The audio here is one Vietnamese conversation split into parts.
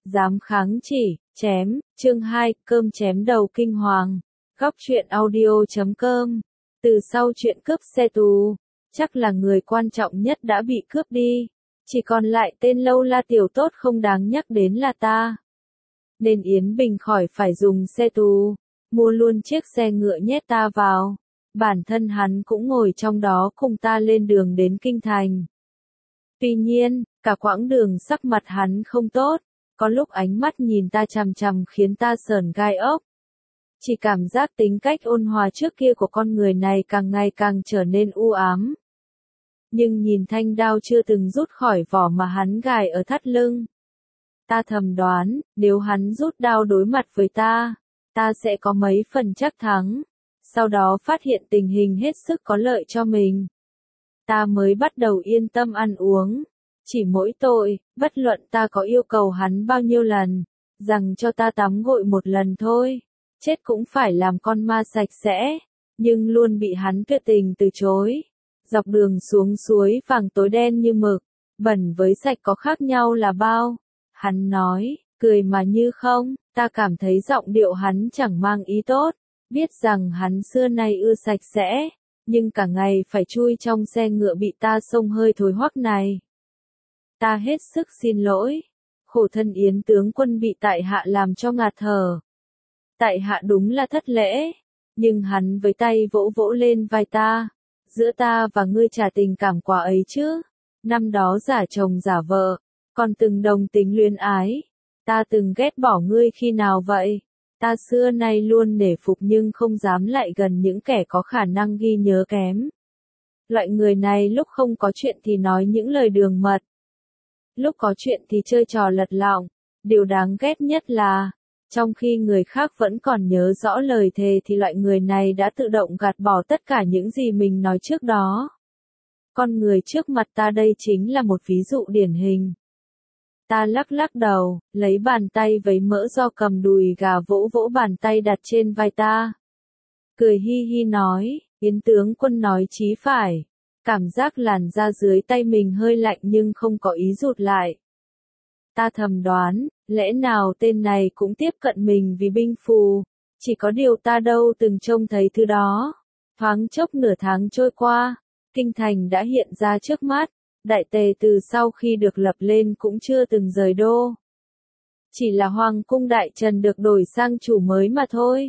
Dám kháng chỉ, chém, chương 2, cơm chém đầu kinh hoàng. Góc truyện audio.com. Từ sau chuyện cướp xe tù, chắc là người quan trọng nhất đã bị cướp đi. Chỉ còn lại tên lâu la tiểu tốt không đáng nhắc đến là ta. Nên Yến Bình khỏi phải dùng xe tù, mua luôn chiếc xe ngựa nhét ta vào. Bản thân hắn cũng ngồi trong đó cùng ta lên đường đến Kinh Thành. Tuy nhiên, cả quãng đường sắc mặt hắn không tốt, có lúc ánh mắt nhìn ta chằm chằm khiến ta sởn gai ốc. Chỉ cảm giác tính cách ôn hòa trước kia của con người này càng ngày càng trở nên u ám. Nhưng nhìn thanh đao chưa từng rút khỏi vỏ mà hắn gài ở thắt lưng. Ta thầm đoán, nếu hắn rút đao đối mặt với ta sẽ có mấy phần chắc thắng. Sau đó phát hiện tình hình hết sức có lợi cho mình. Ta mới bắt đầu yên tâm ăn uống. Chỉ mỗi tội, bất luận ta có yêu cầu hắn bao nhiêu lần, rằng cho ta tắm gội một lần thôi, chết cũng phải làm con ma sạch sẽ, nhưng luôn bị hắn tuyệt tình từ chối. Dọc đường xuống suối vàng tối đen như mực, bẩn với sạch có khác nhau là bao. Hắn nói, cười mà như không, ta cảm thấy giọng điệu hắn chẳng mang ý tốt, biết rằng hắn xưa nay ưa sạch sẽ, nhưng cả ngày phải chui trong xe ngựa bị ta xông hơi thối hoắc này. Ta hết sức xin lỗi, khổ thân Yến tướng quân bị tại hạ làm cho ngạt thở. Tại hạ đúng là thất lễ, nhưng hắn với tay vỗ vỗ lên vai ta, giữa ta và ngươi trả tình cảm quá ấy chứ, năm đó giả chồng giả vợ, còn từng đồng tính luyến ái, ta từng ghét bỏ ngươi khi nào vậy? Ta xưa nay luôn nể phục nhưng không dám lại gần những kẻ có khả năng ghi nhớ kém. Loại người này lúc không có chuyện thì nói những lời đường mật, lúc có chuyện thì chơi trò lật lọng. Điều đáng ghét nhất là, trong khi người khác vẫn còn nhớ rõ lời thề thì loại người này đã tự động gạt bỏ tất cả những gì mình nói trước đó. Con người trước mặt ta đây chính là một ví dụ điển hình. Ta lắc lắc đầu, lấy bàn tay vấy mỡ do cầm đùi gà vỗ vỗ bàn tay đặt trên vai ta. Cười hi hi nói, Yến tướng quân nói chí phải. Cảm giác làn da dưới tay mình hơi lạnh nhưng không có ý rụt lại. Ta thầm đoán, lẽ nào tên này cũng tiếp cận mình vì binh phù, chỉ có điều ta đâu từng trông thấy thứ đó. Thoáng chốc nửa tháng trôi qua, Kinh Thành đã hiện ra trước mắt, Đại Tề từ sau khi được lập lên cũng chưa từng rời đô. Chỉ là Hoàng cung Đại Trần được đổi sang chủ mới mà thôi.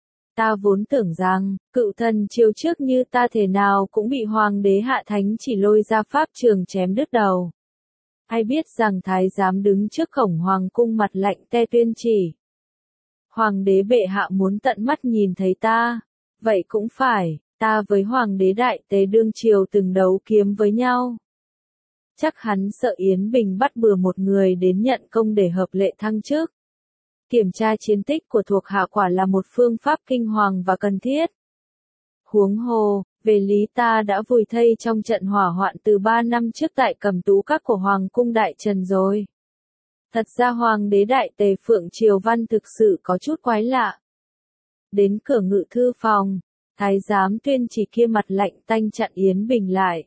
Ta vốn tưởng rằng, cựu thần chiều trước như ta thể nào cũng bị hoàng đế hạ thánh chỉ lôi ra pháp trường chém đứt đầu. Ai biết rằng thái giám đứng trước cổng hoàng cung mặt lạnh te tuyên chỉ. Hoàng đế bệ hạ muốn tận mắt nhìn thấy ta. Vậy cũng phải, ta với hoàng đế Đại Tề đương triều từng đấu kiếm với nhau. Chắc hắn sợ Yến Bình bắt bừa một người đến nhận công để hợp lệ thăng chức. Kiểm tra chiến tích của thuộc hạ quả là một phương pháp kinh hoàng và cần thiết. Huống hồ, về lý ta đã vùi thây trong trận hỏa hoạn từ 3 năm trước tại Cẩm Tú Các của Hoàng cung Đại Trần rồi. Thật ra Hoàng đế Đại Tề Phượng Triều Văn thực sự có chút quái lạ. Đến cửa ngự thư phòng, thái giám tuyên chỉ kia mặt lạnh tanh chặn Yến Bình lại.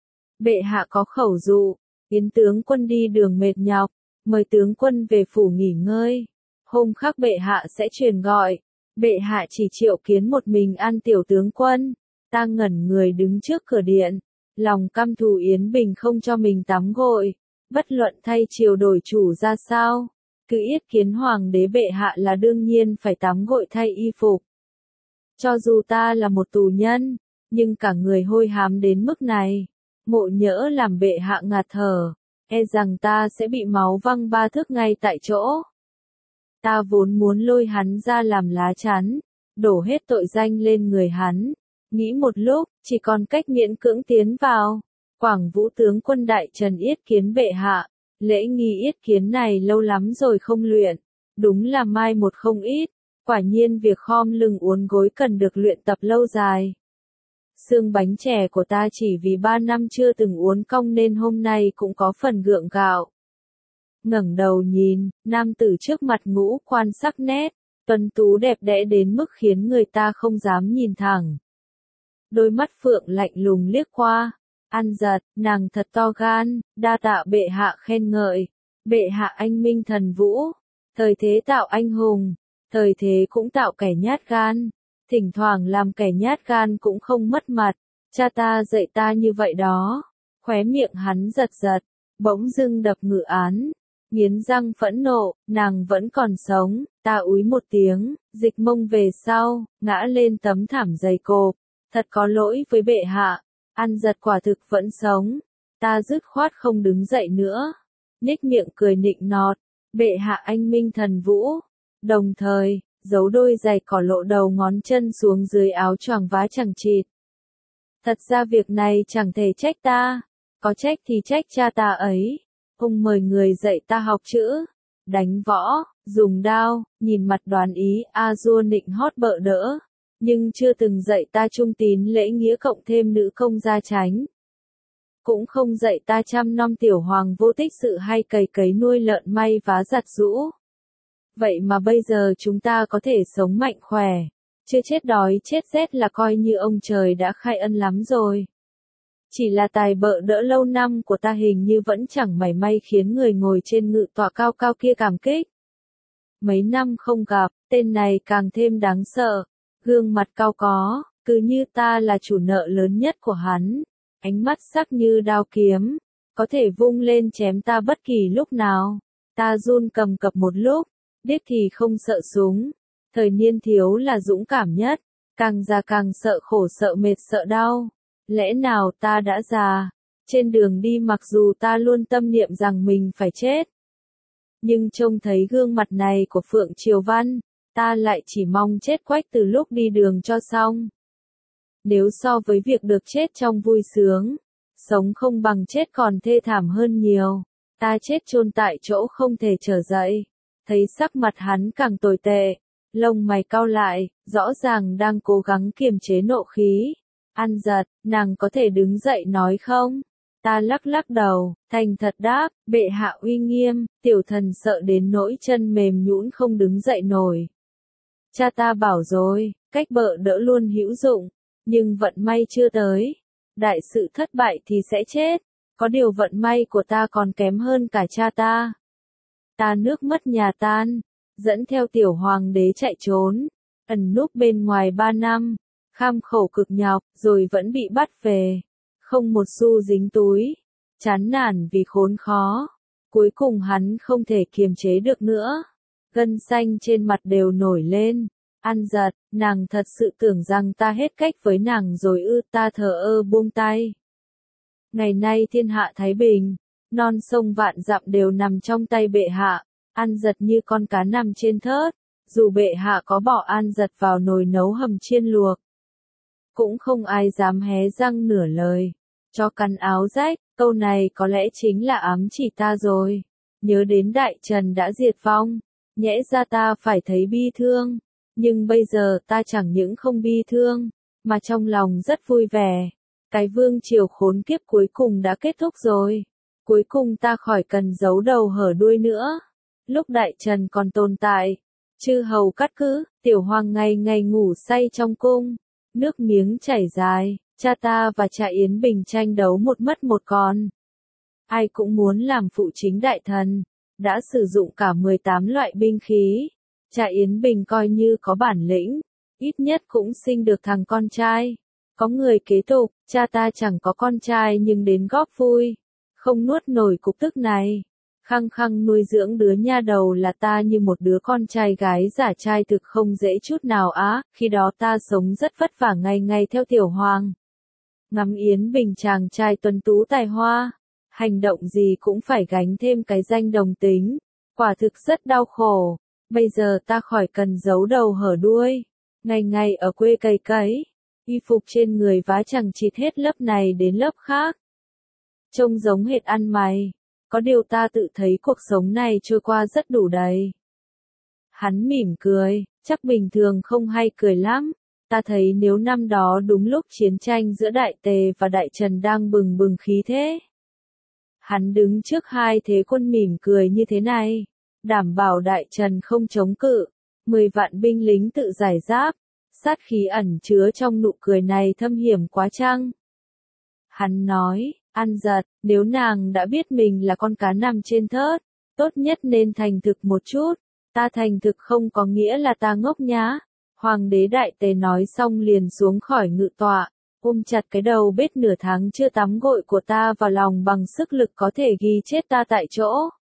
Bệ hạ có khẩu dụ, Yến tướng quân đi đường mệt nhọc, mời tướng quân về phủ nghỉ ngơi. Hôm khác bệ hạ sẽ truyền gọi. Bệ hạ chỉ triệu kiến một mình An tiểu tướng quân. Ta ngẩn người đứng trước cửa điện, lòng căm thù Yến Bình không cho mình tắm gội. Bất luận thay triều đổi chủ ra sao, cứ yết kiến hoàng đế bệ hạ là đương nhiên phải tắm gội thay y phục. Cho dù ta là một tù nhân, nhưng cả người hôi hám đến mức này, ngộ nhỡ làm bệ hạ ngạt thở, e rằng ta sẽ bị máu văng 3 thước ngay tại chỗ. Ta vốn muốn lôi hắn ra làm lá chắn, đổ hết tội danh lên người hắn. Nghĩ một lúc, chỉ còn cách miễn cưỡng tiến vào. Quảng Vũ tướng quân Đại Trần yết kiến bệ hạ. Lễ nghi yết kiến này lâu lắm rồi không luyện. Đúng là mai một không ít. Quả nhiên việc khom lưng uốn gối cần được luyện tập lâu dài. Xương bánh chè của ta chỉ vì 3 năm chưa từng uốn cong nên hôm nay cũng có phần gượng gạo. Ngẩng đầu nhìn, nam tử trước mặt ngũ quan sắc nét, tuấn tú đẹp đẽ đến mức khiến người ta không dám nhìn thẳng. Đôi mắt phượng lạnh lùng liếc qua, ăn giật, nàng thật to gan, đa tạ bệ hạ khen ngợi. Bệ hạ anh minh thần vũ, thời thế tạo anh hùng, thời thế cũng tạo kẻ nhát gan, thỉnh thoảng làm kẻ nhát gan cũng không mất mặt, cha ta dạy ta như vậy đó. Khóe miệng hắn giật giật, bỗng dưng đập ngự án, nghiến răng phẫn nộ, nàng vẫn còn sống, ta úi một tiếng, dịch mông về sau, ngã lên tấm thảm dày cộp, thật có lỗi với bệ hạ, An Giật quả thực vẫn sống, ta dứt khoát không đứng dậy nữa, nhếch miệng cười nịnh nọt, bệ hạ anh minh thần vũ, đồng thời, giấu đôi giày cỏ lộ đầu ngón chân xuống dưới áo choàng vá chằng chịt. Thật ra việc này chẳng thể trách ta, có trách thì trách cha ta ấy. Ông mời người dạy ta học chữ, đánh võ, dùng đao, nhìn mặt đoán ý, a dua nịnh hót bợ đỡ, nhưng chưa từng dạy ta trung tín lễ nghĩa cộng thêm nữ công gia chánh. Cũng không dạy ta chăm nom tiểu hoàng vô tích sự hay cày cấy nuôi lợn may vá giặt giũ. Vậy mà bây giờ chúng ta có thể sống mạnh khỏe, chưa chết đói chết rét là coi như ông trời đã khai ân lắm rồi. Chỉ là tài bợ đỡ lâu năm của ta hình như vẫn chẳng mảy may khiến người ngồi trên ngự tọa cao cao kia cảm kích. Mấy năm không gặp, tên này càng thêm đáng sợ, gương mặt cao có, cứ như ta là chủ nợ lớn nhất của hắn, ánh mắt sắc như đao kiếm, có thể vung lên chém ta bất kỳ lúc nào. Ta run cầm cập một lúc, điếc thì không sợ súng, thời niên thiếu là dũng cảm nhất, càng già càng sợ khổ sợ mệt sợ đau. Lẽ nào ta đã già, trên đường đi mặc dù ta luôn tâm niệm rằng mình phải chết. Nhưng trông thấy gương mặt này của Phượng Triều Văn, ta lại chỉ mong chết quách từ lúc đi đường cho xong. Nếu so với việc được chết trong vui sướng, sống không bằng chết còn thê thảm hơn nhiều, ta chết chôn tại chỗ không thể trở dậy. Thấy sắc mặt hắn càng tồi tệ, lông mày cau lại, rõ ràng đang cố gắng kiềm chế nộ khí. An Giật, nàng có thể đứng dậy nói không? Ta lắc lắc đầu, thành thật đáp, bệ hạ uy nghiêm, tiểu thần sợ đến nỗi chân mềm nhũn không đứng dậy nổi. Cha ta bảo rồi, cách bợ đỡ luôn hữu dụng, nhưng vận may chưa tới. Đại sự thất bại thì sẽ chết, có điều vận may của ta còn kém hơn cả cha ta. Ta nước mất nhà tan, dẫn theo tiểu hoàng đế chạy trốn, ẩn núp bên ngoài 3 năm. Kham khổ cực nhọc, rồi vẫn bị bắt về. Không một xu dính túi. Chán nản vì khốn khó. Cuối cùng hắn không thể kiềm chế được nữa. Gân xanh trên mặt đều nổi lên. An Giật, nàng thật sự tưởng rằng ta hết cách với nàng rồi ư? Ta thờ ơ buông tay. Ngày nay thiên hạ thái bình. Non sông vạn dặm đều nằm trong tay bệ hạ. An Giật như con cá nằm trên thớt. Dù bệ hạ có bỏ An Giật vào nồi nấu hầm chiên luộc, cũng không ai dám hé răng nửa lời. Cho cắn áo rách, câu này có lẽ chính là ám chỉ ta rồi. Nhớ đến Đại Trần đã diệt vong, nhẽ ra ta phải thấy bi thương. Nhưng bây giờ ta chẳng những không bi thương, mà trong lòng rất vui vẻ. Cái vương triều khốn kiếp cuối cùng đã kết thúc rồi. Cuối cùng ta khỏi cần giấu đầu hở đuôi nữa. Lúc Đại Trần còn tồn tại, chư hầu cát cứ, tiểu hoàng ngày ngày ngủ say trong cung. Nước miếng chảy dài, cha ta và cha Yến Bình tranh đấu một mất một còn. Ai cũng muốn làm phụ chính đại thần, đã sử dụng cả 18 loại binh khí. Cha Yến Bình coi như có bản lĩnh, ít nhất cũng sinh được thằng con trai. Có người kế tục, cha ta chẳng có con trai nhưng đến góp vui, không nuốt nổi cục tức này. Khăng khăng nuôi dưỡng đứa nha đầu là ta như một đứa con trai gái giả trai thực không dễ chút nào á, khi đó ta sống rất vất vả ngày ngày theo tiểu hoàng. Ngắm Yến Bình chàng trai tuấn tú tài hoa, hành động gì cũng phải gánh thêm cái danh đồng tính, quả thực rất đau khổ. Bây giờ ta khỏi cần giấu đầu hở đuôi, ngày ngày ở quê cày cấy, y phục trên người vá chằng chịt hết lớp này đến lớp khác. Trông giống hệt ăn mày. Có điều ta tự thấy cuộc sống này trôi qua rất đủ đầy. Hắn mỉm cười, chắc bình thường không hay cười lắm. Ta thấy nếu năm đó đúng lúc chiến tranh giữa Đại Tề và Đại Trần đang bừng bừng khí thế. Hắn đứng trước hai thế quân mỉm cười như thế này, đảm bảo Đại Trần không chống cự, 10 vạn binh lính tự giải giáp, sát khí ẩn chứa trong nụ cười này thâm hiểm quá chăng? Hắn nói, An Giật, nếu nàng đã biết mình là con cá nằm trên thớt, tốt nhất nên thành thực một chút. Ta thành thực không có nghĩa là ta ngốc nhá. Hoàng đế đại tề nói xong liền xuống khỏi ngự tọa, ôm chặt cái đầu bết nửa tháng chưa tắm gội của ta vào lòng bằng sức lực có thể ghi chết ta tại chỗ.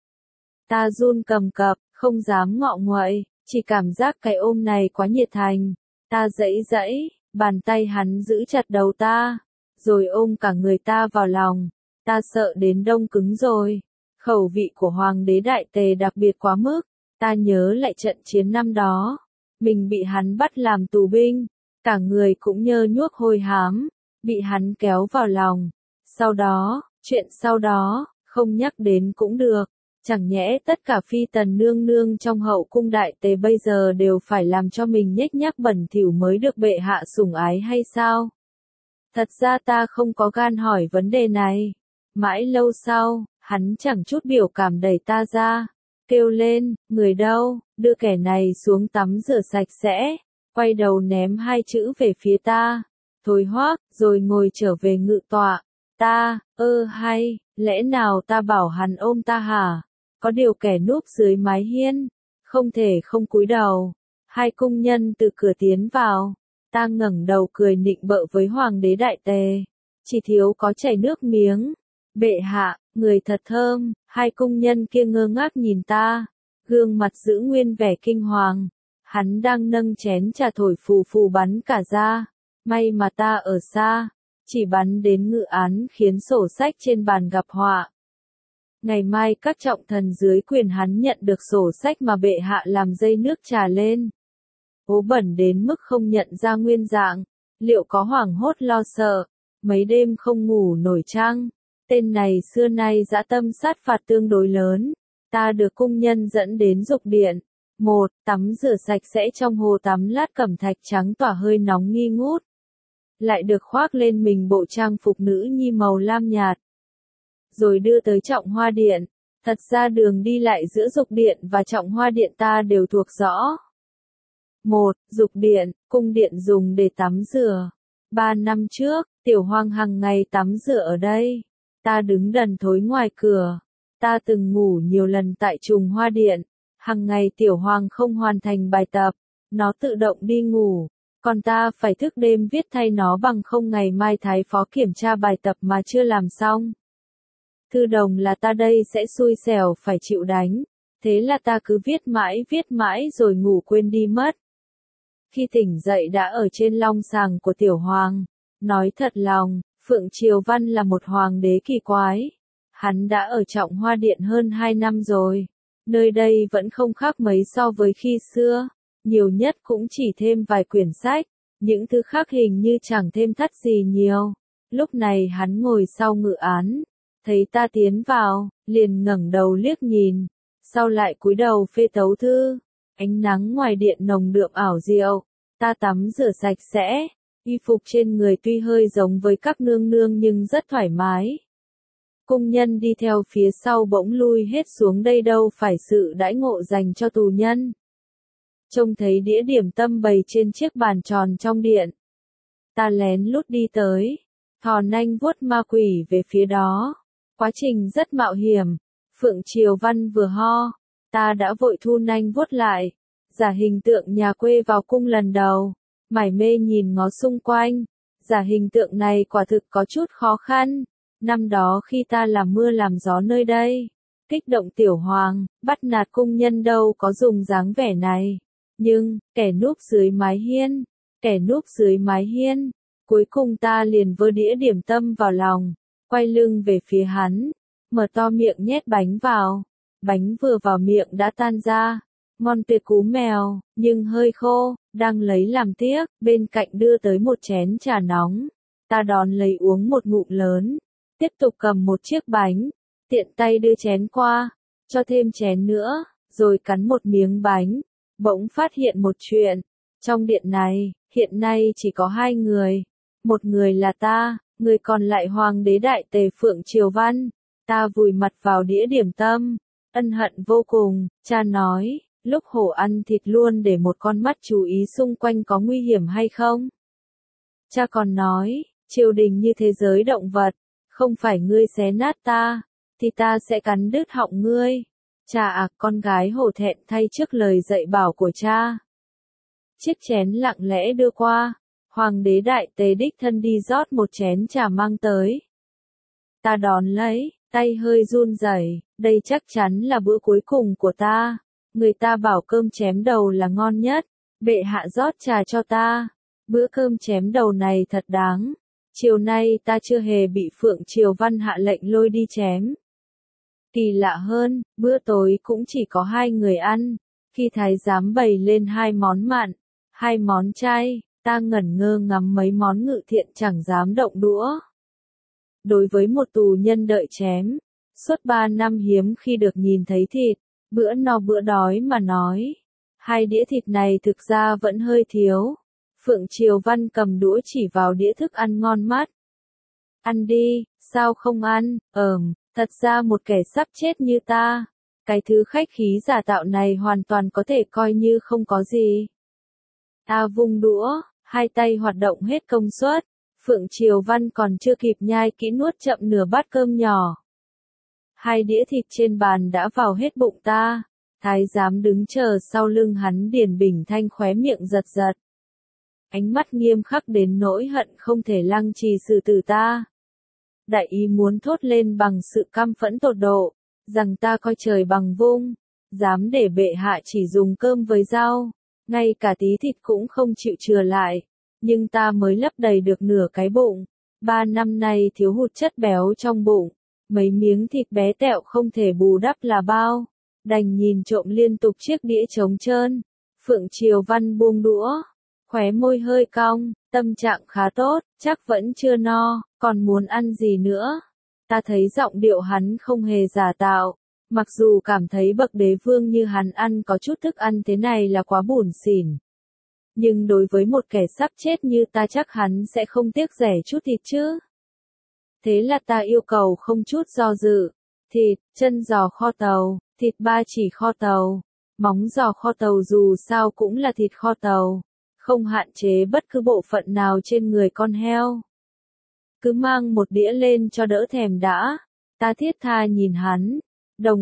Ta run cầm cập, không dám ngọ nguậy, chỉ cảm giác cái ôm này quá nhiệt thành. Ta giãy giãy, bàn tay hắn giữ chặt đầu ta, rồi ôm cả người ta vào lòng. Ta sợ đến đông cứng rồi. Khẩu vị của Hoàng đế đại tề đặc biệt quá mức. Ta nhớ lại trận chiến năm đó. Mình bị hắn bắt làm tù binh. Cả người cũng nhơ nhuốc hôi hám. Bị hắn kéo vào lòng. Sau đó, chuyện sau đó, không nhắc đến cũng được. Chẳng nhẽ tất cả phi tần nương nương trong hậu cung đại tề bây giờ đều phải làm cho mình nhếch nhác bẩn thỉu mới được bệ hạ sủng ái hay sao? Thật ra ta không có gan hỏi vấn đề này. Mãi lâu sau, hắn chẳng chút biểu cảm đẩy ta ra, kêu lên, người đâu, đưa kẻ này xuống tắm rửa sạch sẽ, quay đầu ném hai chữ về phía ta, thôi hoác, rồi ngồi trở về ngự tọa. Ta, hay, lẽ nào ta bảo hắn ôm ta hả? Có điều kẻ núp dưới mái hiên, không thể không cúi đầu. Hai cung nhân từ cửa tiến vào, ta ngẩng đầu cười nịnh bợ với Hoàng đế đại tề, chỉ thiếu có chảy nước miếng. Bệ hạ, người thật thơm. Hai cung nhân kia ngơ ngác nhìn ta, gương mặt giữ nguyên vẻ kinh hoàng. Hắn đang nâng chén trà thổi phù phù bắn cả ra. May mà ta ở xa, chỉ bắn đến ngự án khiến sổ sách trên bàn gặp họa. Ngày mai các trọng thần dưới quyền hắn nhận được sổ sách mà bệ hạ làm dây nước trà lên. Ố bẩn đến mức không nhận ra nguyên dạng, liệu có hoảng hốt lo sợ, mấy đêm không ngủ nổi chăng? Tên này xưa nay dã tâm sát phạt tương đối lớn. Ta được cung nhân dẫn đến dục điện. Tắm rửa sạch sẽ trong hồ tắm lát cẩm thạch trắng tỏa hơi nóng nghi ngút. Lại được khoác lên mình bộ trang phục nữ nhi màu lam nhạt. Rồi đưa tới trọng hoa điện. Thật ra đường đi lại giữa dục điện và trọng hoa điện ta đều thuộc rõ. Dục điện, cung điện dùng để tắm rửa. 3 năm trước, Tiểu Hoàng hằng ngày tắm rửa ở đây. Ta đứng đần thối ngoài cửa. Ta từng ngủ nhiều lần tại trùng hoa điện. Hằng ngày Tiểu Hoàng không hoàn thành bài tập, nó tự động đi ngủ. Còn ta phải thức đêm viết thay nó bằng không ngày mai thái phó kiểm tra bài tập mà chưa làm xong. Thư đồng là ta đây sẽ xui xẻo phải chịu đánh. Thế là ta cứ viết mãi rồi ngủ quên đi mất. Khi tỉnh dậy đã ở trên long sàng của Tiểu Hoàng. Nói thật lòng, Phượng Triều Văn là một hoàng đế kỳ quái. Hắn đã ở trọng hoa điện hơn 2 năm rồi. Nơi đây vẫn không khác mấy so với khi xưa. Nhiều nhất cũng chỉ thêm vài quyển sách. Những thứ khác hình như chẳng thêm thắt gì nhiều. Lúc này hắn ngồi sau ngự án. Thấy ta tiến vào, liền ngẩng đầu liếc nhìn. Sau lại cúi đầu phê tấu thư. Ánh nắng ngoài điện nồng đượm ảo diệu. Ta tắm rửa sạch sẽ. Y phục trên người tuy hơi giống với các nương nương nhưng rất thoải mái. Cung nhân đi theo phía sau bỗng lui hết xuống, đây đâu phải sự đãi ngộ dành cho tù nhân. Trông thấy đĩa điểm tâm bày trên chiếc bàn tròn trong điện. Ta lén lút đi tới, thò nanh vuốt ma quỷ về phía đó. Quá trình rất mạo hiểm. Phượng Triều Văn vừa ho, ta đã vội thu nanh vuốt lại. Giả hình tượng nhà quê vào cung lần đầu. Mải mê nhìn ngó xung quanh. Giả hình tượng này quả thực có chút khó khăn. Năm đó khi ta làm mưa làm gió nơi đây, kích động Tiểu Hoàng, bắt nạt cung nhân đâu có dùng dáng vẻ này. Nhưng, kẻ núp dưới mái hiên, cuối cùng ta liền vơ đĩa điểm tâm vào lòng, quay lưng về phía hắn, mở to miệng nhét bánh vào. Bánh vừa vào miệng đã tan ra. Ngon tuyệt cú mèo, nhưng hơi khô, đang lấy làm tiếc, bên cạnh đưa tới một chén trà nóng. Ta đón lấy uống một ngụm lớn, tiếp tục cầm một chiếc bánh, tiện tay đưa chén qua, cho thêm chén nữa, rồi cắn một miếng bánh. Bỗng phát hiện một chuyện, trong điện này, hiện nay chỉ có 2 người. Một người là ta, người còn lại Hoàng đế đại tề Phượng Triều Văn. Ta vùi mặt vào đĩa điểm tâm, ân hận vô cùng. Cha nói, lúc hổ ăn thịt luôn để một con mắt chú ý xung quanh có nguy hiểm hay không. Cha còn nói, triều đình như thế giới động vật, không phải ngươi xé nát ta, thì ta sẽ cắn đứt họng ngươi. Cha à, con gái hổ thẹn thay trước lời dạy bảo của cha. Chiếc chén lặng lẽ đưa qua, hoàng đế đại tề đích thân đi rót một chén trà mang tới. Ta đón lấy, tay hơi run rẩy, đây chắc chắn là bữa cuối cùng của ta. Người ta bảo cơm chém đầu là ngon nhất, bệ hạ rót trà cho ta. Bữa cơm chém đầu này thật đáng. Chiều nay ta chưa hề bị Phượng Triều Văn hạ lệnh lôi đi chém. Kỳ lạ hơn, bữa tối cũng chỉ có 2 người ăn. Khi thái giám bày lên 2 món mặn, 2 món chay, ta ngẩn ngơ ngắm mấy món ngự thiện chẳng dám động đũa. Đối với một tù nhân đợi chém, suốt 3 năm hiếm khi được nhìn thấy thịt, bữa no bữa đói mà nói. 2 đĩa thịt này thực ra vẫn hơi thiếu. Phượng Triều Văn cầm đũa chỉ vào đĩa thức ăn ngon mắt. Ăn đi, sao không ăn, thật ra một kẻ sắp chết như ta, cái thứ khách khí giả tạo này hoàn toàn có thể coi như không có gì. Ta vung đũa, 2 tay hoạt động hết công suất, Phượng Triều Văn còn chưa kịp nhai kỹ nuốt chậm nửa bát cơm nhỏ. 2 đĩa thịt trên bàn đã vào hết bụng ta, thái giám đứng chờ sau lưng hắn Điền Bình Thanh khóe miệng giật giật. Ánh mắt nghiêm khắc đến nỗi hận không thể lăng trì xử tử ta. Đại ý muốn thốt lên bằng sự căm phẫn tột độ, rằng ta coi trời bằng vung, dám để bệ hạ chỉ dùng cơm với rau, ngay cả tí thịt cũng không chịu chừa lại, nhưng ta mới lấp đầy được nửa cái bụng, 3 năm nay thiếu hụt chất béo trong bụng, mấy miếng thịt bé tẹo không thể bù đắp là bao, đành nhìn trộm liên tục chiếc đĩa trống trơn. Phượng Triều Văn buông đũa, khóe môi hơi cong, tâm trạng khá tốt, chắc vẫn chưa no, còn muốn ăn gì nữa. Ta thấy giọng điệu hắn không hề giả tạo, mặc dù cảm thấy bậc đế vương như hắn ăn có chút thức ăn thế này là quá bủn xỉn. Nhưng đối với một kẻ sắp chết như ta chắc hắn sẽ không tiếc rẻ chút thịt chứ. Thế là ta yêu cầu không chút do dự, thịt, chân giò kho tàu, thịt ba chỉ kho tàu, móng giò kho tàu dù sao cũng là thịt kho tàu, không hạn chế bất cứ bộ phận nào trên người con heo. Cứ mang một đĩa lên cho đỡ thèm đã, ta thiết tha nhìn hắn, đồng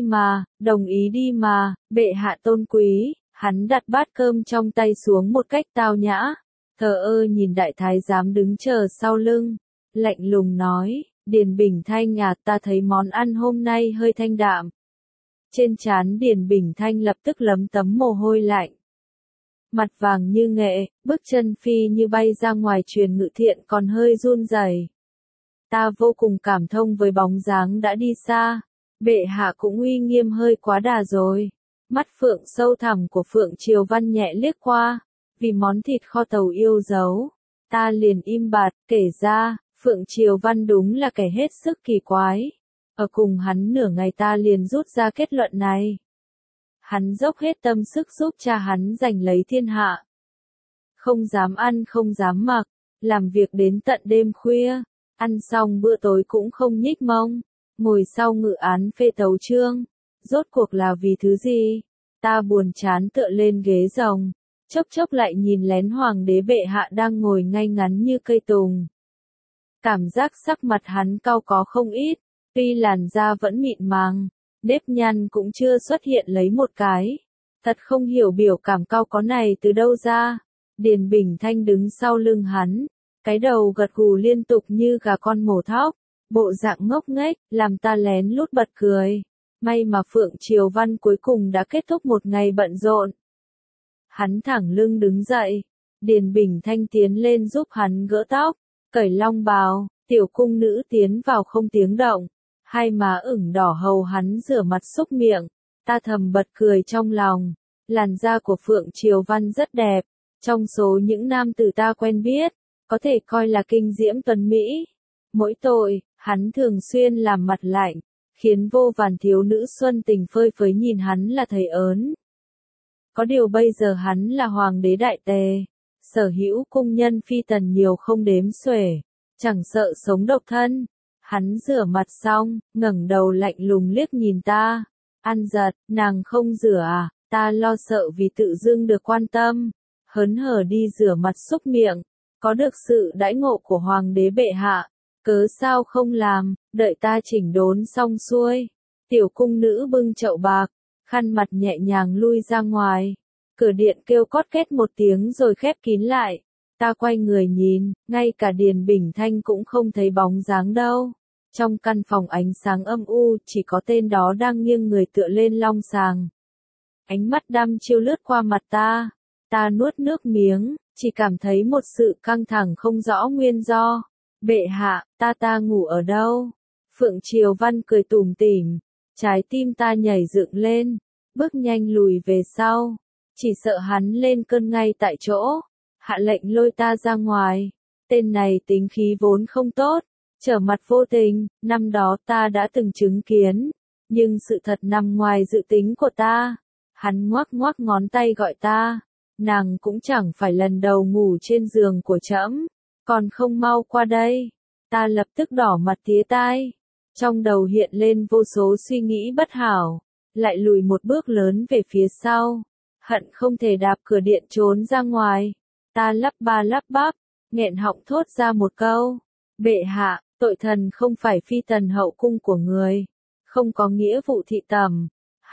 ý đi mà, bệ hạ tôn quý, hắn đặt bát cơm trong tay xuống một cách tao nhã, thờ ơ nhìn đại thái giám đứng chờ sau lưng, lạnh lùng nói, Điền Bình Thanh à, ta thấy món ăn hôm nay hơi thanh đạm. Trên trán Điền Bình Thanh lập tức lấm tấm mồ hôi lạnh. Mặt vàng như nghệ, bước chân phi như bay ra ngoài truyền ngự thiện còn hơi run rẩy. Ta vô cùng cảm thông với bóng dáng đã đi xa, bệ hạ cũng uy nghiêm hơi quá đà rồi. Mắt phượng sâu thẳm của Phượng Triều Văn nhẹ liếc qua, vì món thịt kho tàu yêu dấu. Ta liền im bặt, kể ra, Phượng Triều Văn đúng là kẻ hết sức kỳ quái. Ở cùng hắn nửa ngày ta liền rút ra kết luận này. Hắn dốc hết tâm sức giúp cha hắn giành lấy thiên hạ. Không dám ăn không dám mặc, làm việc đến tận đêm khuya, ăn xong bữa tối cũng không nhích mông, ngồi sau ngự án phê tấu chương. Rốt cuộc là vì thứ gì? Ta buồn chán tựa lên ghế rồng, chốc chốc lại nhìn lén hoàng đế bệ hạ đang ngồi ngay ngắn như cây tùng. Cảm giác sắc mặt hắn cau có không ít, tuy làn da vẫn mịn màng, nếp nhăn cũng chưa xuất hiện lấy một cái. Thật không hiểu biểu cảm cau có này từ đâu ra. Điền Bình Thanh đứng sau lưng hắn, cái đầu gật gù liên tục như gà con mổ thóc, bộ dạng ngốc nghếch, làm ta lén lút bật cười. May mà Phượng Triều Văn cuối cùng đã kết thúc một ngày bận rộn. Hắn thẳng lưng đứng dậy, Điền Bình Thanh tiến lên giúp hắn gỡ tóc, cởi long bào, tiểu cung nữ tiến vào không tiếng động, 2 má ửng đỏ hầu hắn rửa mặt xúc miệng, ta thầm bật cười trong lòng, làn da của Phượng Triều Văn rất đẹp, trong số những nam tử ta quen biết, có thể coi là kinh diễm tuấn Mỹ. Mỗi tội, hắn thường xuyên làm mặt lạnh, khiến vô vàn thiếu nữ xuân tình phơi phới nhìn hắn là thấy ớn. Có điều bây giờ hắn là hoàng đế đại tề, sở hữu cung nhân phi tần nhiều không đếm xuể, chẳng sợ sống độc thân. Hắn rửa mặt xong, ngẩng đầu lạnh lùng liếc nhìn ta. Ăn giật, nàng không rửa à, ta lo sợ vì tự dưng được quan tâm. Hớn hở đi rửa mặt xúc miệng, có được sự đãi ngộ của hoàng đế bệ hạ. Cớ sao không làm, đợi ta chỉnh đốn xong xuôi. Tiểu cung nữ bưng chậu bạc, khăn mặt nhẹ nhàng lui ra ngoài. Cửa điện kêu cót két một tiếng rồi khép kín lại. Ta quay người nhìn, ngay cả Điền Bình Thanh cũng không thấy bóng dáng đâu. Trong căn phòng ánh sáng âm u, chỉ có tên đó đang nghiêng người tựa lên long sàng. Ánh mắt đăm chiêu lướt qua mặt ta. Ta nuốt nước miếng, chỉ cảm thấy một sự căng thẳng không rõ nguyên do. Bệ hạ, ta ngủ ở đâu? Phượng Triều Văn cười tủm tỉm. Trái tim ta nhảy dựng lên, bước nhanh lùi về sau. Chỉ sợ hắn lên cơn ngay tại chỗ. Hạ lệnh lôi ta ra ngoài. Tên này tính khí vốn không tốt. Trở mặt vô tình, năm đó ta đã từng chứng kiến. Nhưng sự thật nằm ngoài dự tính của ta. Hắn ngoắc ngoắc ngón tay gọi ta. Nàng cũng chẳng phải lần đầu ngủ trên giường của trẫm, còn không mau qua đây. Ta lập tức đỏ mặt tía tai. Trong đầu hiện lên vô số suy nghĩ bất hảo. Lại lùi một bước lớn về phía sau. Hận không thể đạp cửa điện trốn ra ngoài. Ta lắp ba lắp bắp, nghẹn họng thốt ra một câu. Bệ hạ, tội thần không phải phi tần hậu cung của người. Không có nghĩa vụ thị tẩm.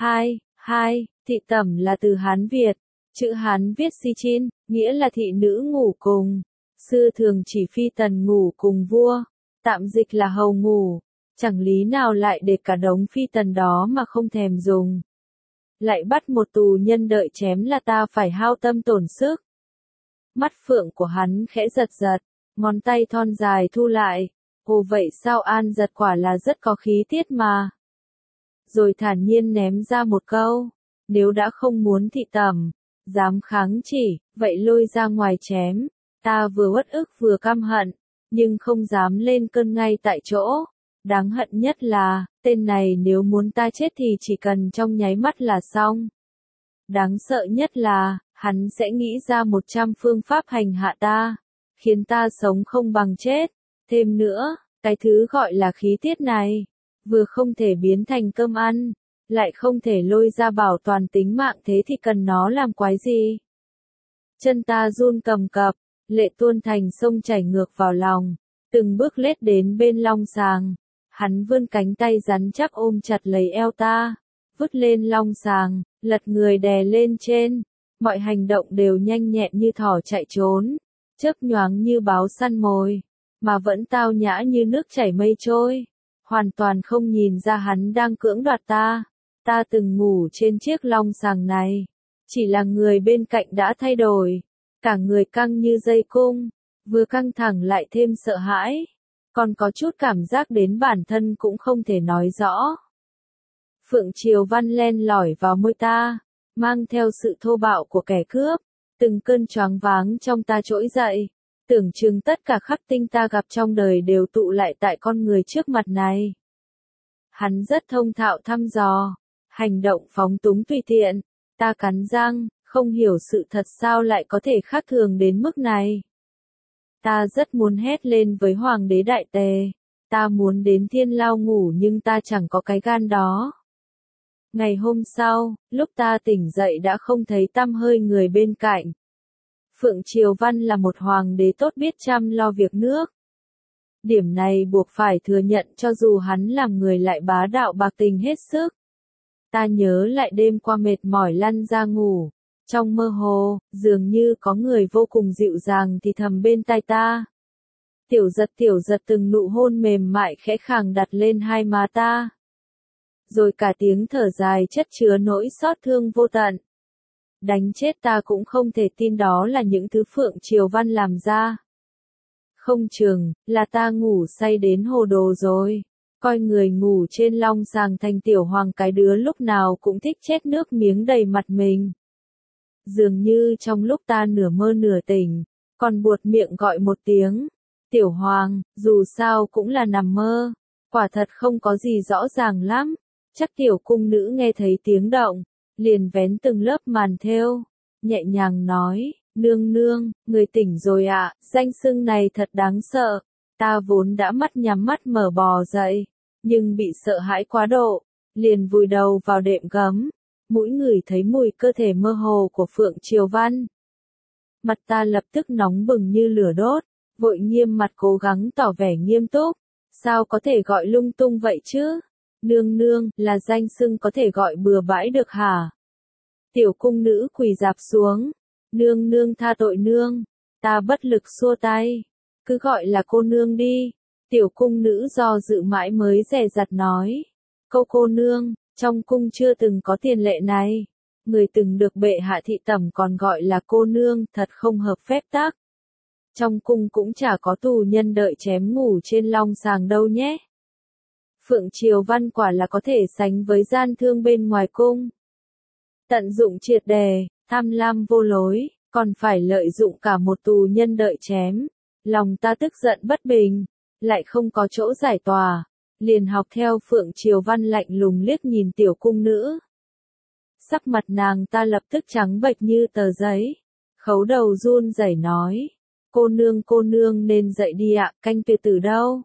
Thị tẩm là từ Hán Việt. Chữ Hán viết si chin, nghĩa là thị nữ ngủ cùng. Xưa thường chỉ phi tần ngủ cùng vua. Tạm dịch là hầu ngủ. Chẳng lý nào lại để cả đống phi tần đó mà không thèm dùng. Lại bắt một tù nhân đợi chém là ta phải hao tâm tổn sức. Mắt phượng của hắn khẽ giật giật, ngón tay thon dài thu lại. Ồ vậy sao An Giật quả là rất có khí tiết mà. Rồi thản nhiên ném ra một câu. Nếu đã không muốn thị tẩm, dám kháng chỉ, vậy lôi ra ngoài chém. Ta vừa uất ức vừa căm hận, nhưng không dám lên cơn ngay tại chỗ. Đáng hận nhất là, tên này nếu muốn ta chết thì chỉ cần trong nháy mắt là xong. Đáng sợ nhất là, hắn sẽ nghĩ ra 100 phương pháp hành hạ ta, khiến ta sống không bằng chết. Thêm nữa, cái thứ gọi là khí tiết này, vừa không thể biến thành cơm ăn, lại không thể lôi ra bảo toàn tính mạng, thế thì cần nó làm quái gì? Chân ta run cầm cập, lệ tuôn thành sông chảy ngược vào lòng, từng bước lết đến bên long sàng. Hắn vươn cánh tay rắn chắc ôm chặt lấy eo ta, vứt lên long sàng, lật người đè lên trên. Mọi hành động đều nhanh nhẹn như thỏ chạy trốn, chớp nhoáng như báo săn mồi, mà vẫn tao nhã như nước chảy mây trôi. Hoàn toàn không nhìn ra hắn đang cưỡng đoạt ta. Ta từng ngủ trên chiếc long sàng này, chỉ là người bên cạnh đã thay đổi, cả người căng như dây cung, vừa căng thẳng lại thêm sợ hãi. Còn có chút cảm giác đến bản thân cũng không thể nói rõ. Phượng Triều Văn len lỏi vào môi ta, mang theo sự thô bạo của kẻ cướp. Từng cơn choáng váng trong ta trỗi dậy, tưởng chừng tất cả khắc tinh ta gặp trong đời đều tụ lại tại con người trước mặt này. Hắn rất thông thạo thăm dò, hành động phóng túng tùy tiện. Ta cắn răng, không hiểu sự thật sao lại có thể khác thường đến mức này. Ta rất muốn hét lên với Hoàng đế Đại Tề. Ta muốn đến Thiên Lao ngủ nhưng ta chẳng có cái gan đó. Ngày hôm sau, lúc ta tỉnh dậy đã không thấy tăm hơi người bên cạnh. Phượng Triều Văn là một hoàng đế tốt biết chăm lo việc nước. Điểm này buộc phải thừa nhận cho dù hắn làm người lại bá đạo bạc tình hết sức. Ta nhớ lại đêm qua mệt mỏi lăn ra ngủ. Trong mơ hồ, dường như có người vô cùng dịu dàng thì thầm bên tai ta. Tiểu giật từng nụ hôn mềm mại khẽ khàng đặt lên hai má ta. Rồi cả tiếng thở dài chất chứa nỗi xót thương vô tận. Đánh chết ta cũng không thể tin đó là những thứ Phượng Triều Văn làm ra. Không chừng, là ta ngủ say đến hồ đồ rồi. Coi người ngủ trên long sàng thành tiểu hoàng cái đứa lúc nào cũng thích chết nước miếng đầy mặt mình. Dường như trong lúc ta nửa mơ nửa tỉnh, còn buột miệng gọi một tiếng. Tiểu hoàng, dù sao cũng là nằm mơ. Quả thật không có gì rõ ràng lắm. Chắc tiểu cung nữ nghe thấy tiếng động, liền vén từng lớp màn thêu, nhẹ nhàng nói, nương nương, người tỉnh rồi ạ, danh xưng này thật đáng sợ. Ta vốn đã mắt nhắm mắt mở bò dậy, nhưng bị sợ hãi quá độ, liền vùi đầu vào đệm gấm, mũi ngửi thấy mùi cơ thể mơ hồ của Phượng Triều Văn. Mặt ta lập tức nóng bừng như lửa đốt, vội nghiêm mặt cố gắng tỏ vẻ nghiêm túc, sao có thể gọi lung tung vậy chứ? Nương nương, là danh xưng có thể gọi bừa bãi được hả? Tiểu cung nữ quỳ rạp xuống. Nương nương tha tội nương. Ta bất lực xua tay. Cứ gọi là cô nương đi. Tiểu cung nữ do dự mãi mới dè dặt nói. Cô nương, trong cung chưa từng có tiền lệ này. Người từng được bệ hạ thị tẩm còn gọi là cô nương, thật không hợp phép tắc. Trong cung cũng chả có tù nhân đợi chém ngủ trên long sàng đâu nhé. Phượng Triều Văn quả là có thể sánh với gian thương bên ngoài cung. Tận dụng triệt đề, tham lam vô lối, còn phải lợi dụng cả một tù nhân đợi chém. Lòng ta tức giận bất bình, lại không có chỗ giải tỏa. Liền học theo Phượng Triều Văn lạnh lùng liếc nhìn tiểu cung nữ. Sắc mặt nàng ta lập tức trắng bệch như tờ giấy. Khấu đầu run rẩy nói. Cô nương nên dậy đi ạ, canh tuyệt tử đâu?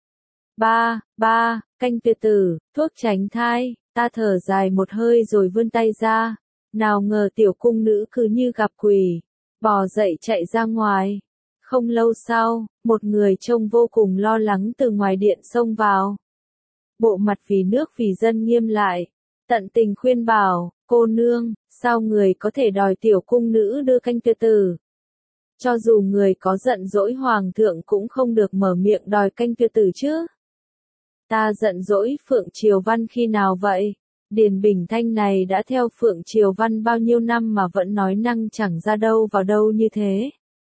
Ba, canh tuyệt tử, thuốc tránh thai. Ta thở dài một hơi rồi vươn tay ra. Nào ngờ tiểu cung nữ cứ như gặp quỷ. Bò dậy chạy ra ngoài. Không lâu sau, một người trông vô cùng lo lắng từ ngoài điện xông vào. Bộ mặt vì nước vì dân nghiêm lại. Tận tình khuyên bảo, cô nương, sao người có thể đòi tiểu cung nữ đưa canh tuyệt tử? Cho dù người có giận dỗi hoàng thượng cũng không được mở miệng đòi canh tuyệt tử chứ. Ta giận dỗi Phượng Triều Văn khi nào vậy? Điền Bình Thanh này đã theo Phượng Triều Văn bao nhiêu năm mà vẫn nói năng chẳng ra đâu vào đâu như thế.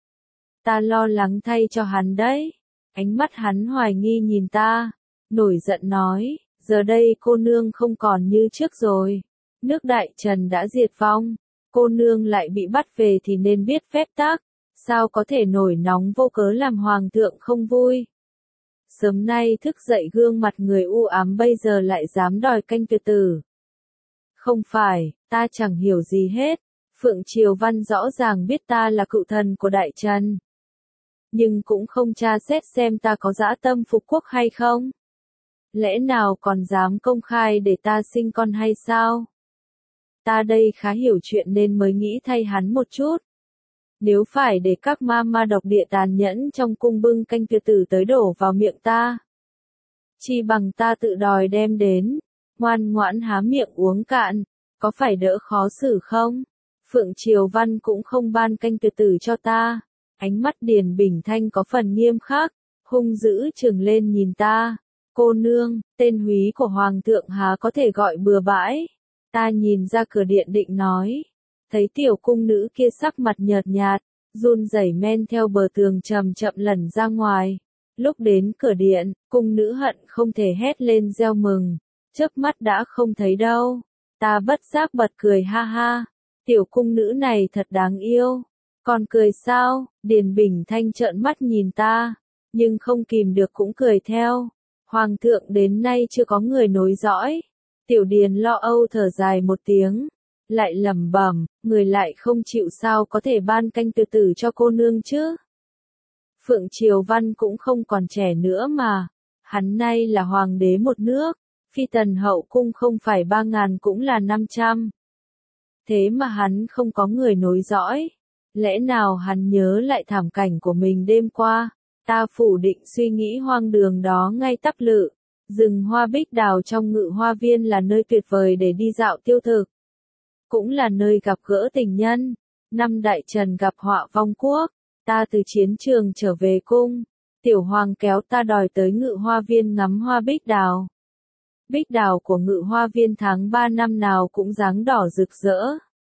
Ta lo lắng thay cho hắn đấy. Ánh mắt hắn hoài nghi nhìn ta. Nổi giận nói, giờ đây cô nương không còn như trước rồi. Nước Đại Trần đã diệt vong. Cô nương lại bị bắt về thì nên biết phép tắc. Sao có thể nổi nóng vô cớ làm hoàng thượng không vui. Sớm nay thức dậy gương mặt người u ám bây giờ lại dám đòi canh tuyệt tử. Không phải, ta chẳng hiểu gì hết. Phượng Triều Văn rõ ràng biết ta là cựu thần của Đại Trần. Nhưng cũng không tra xét xem ta có dã tâm phục quốc hay không. Lẽ nào còn dám công khai để ta sinh con hay sao? Ta đây khá hiểu chuyện nên mới nghĩ thay hắn một chút. Nếu phải để các ma độc địa tàn nhẫn trong cung bưng canh tuyệt tử tới đổ vào miệng ta. Chi bằng ta tự đòi đem đến, ngoan ngoãn há miệng uống cạn, có phải đỡ khó xử không? Phượng Triều Văn cũng không ban canh tuyệt tử cho ta. Ánh mắt Điền Bình Thanh có phần nghiêm khắc, hung dữ trừng lên nhìn ta. Cô nương, tên húy của hoàng thượng há có thể gọi bừa bãi. Ta nhìn ra cửa điện định nói. Thấy tiểu cung nữ kia sắc mặt nhợt nhạt, run rẩy men theo bờ tường chậm chậm lẩn ra ngoài. Lúc đến cửa điện, cung nữ hận không thể hét lên reo mừng. Chớp mắt đã không thấy đâu. Ta bất giác bật cười ha ha. Tiểu cung nữ này thật đáng yêu. Còn cười sao? Điền Bình Thanh trợn mắt nhìn ta. Nhưng không kìm được cũng cười theo. Hoàng thượng đến nay chưa có người nối dõi. Tiểu Điền lo âu thở dài một tiếng. Lại lẩm bẩm, người lại không chịu sao có thể ban canh tuyệt tử cho cô nương chứ. Phượng Triều Văn cũng không còn trẻ nữa mà. Hắn nay là hoàng đế một nước. Phi tần hậu cung không phải 3.000 cũng là 500. Thế mà hắn không có người nối dõi. Lẽ nào hắn nhớ lại thảm cảnh của mình đêm qua? Ta phủ định suy nghĩ hoang đường đó ngay tắp lự. Rừng hoa bích đào trong Ngự Hoa Viên là nơi tuyệt vời để đi dạo tiêu thực. Cũng là nơi gặp gỡ tình nhân. Năm Đại Trần gặp họa vong quốc. Ta từ chiến trường trở về cung. Tiểu hoàng kéo ta đòi tới Ngự Hoa Viên ngắm hoa bích đào. Bích đào của Ngự Hoa Viên tháng 3 năm nào cũng dáng đỏ rực rỡ.